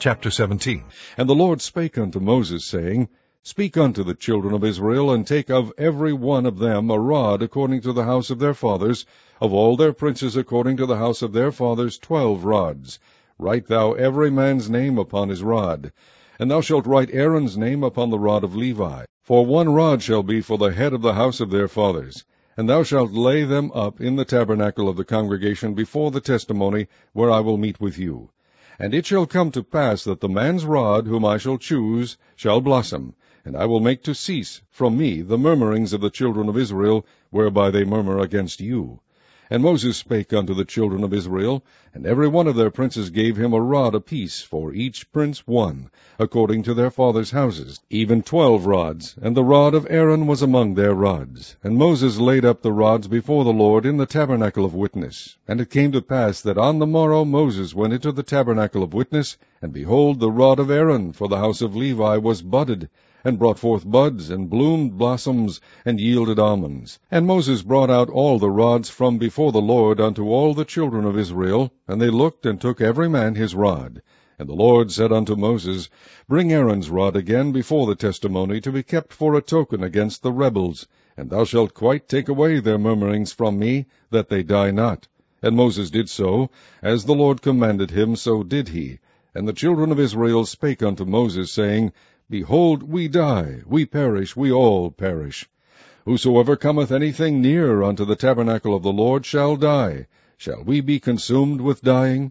Chapter 17. And the Lord spake unto Moses, saying, Speak unto the children of Israel, and take of every one of them a rod according to the house of their fathers, of all their princes according to the house of their fathers 12 rods. Write thou every man's name upon his rod. And thou shalt write Aaron's name upon the rod of Levi. For 1 rod shall be for the head of the house of their fathers. And thou shalt lay them up in the tabernacle of the congregation before the testimony, where I will meet with you. And it shall come to pass that the man's rod, whom I shall choose, shall blossom, and I will make to cease from me the murmurings of the children of Israel, whereby they murmur against you. And Moses spake unto the children of Israel, and every one of their princes gave him a rod apiece, for each prince 1, according to their fathers' houses, even 12 rods, and the rod of Aaron was among their rods. And Moses laid up the rods before the Lord in the tabernacle of witness. And it came to pass that on the morrow Moses went into the tabernacle of witness, and behold, the rod of Aaron for the house of Levi was budded, and brought forth buds, and bloomed blossoms, and yielded almonds. And Moses brought out all the rods from before the Lord unto all the children of Israel, and they looked and took every man his rod. And the Lord said unto Moses, Bring Aaron's rod again before the testimony, to be kept for a token against the rebels, and thou shalt quite take away their murmurings from me, that they die not. And Moses did so, as the Lord commanded him, so did he. And the children of Israel spake unto Moses, saying, Behold, we die, we perish, we all perish. Whosoever cometh anything near unto the tabernacle of the Lord shall die. Shall we be consumed with dying?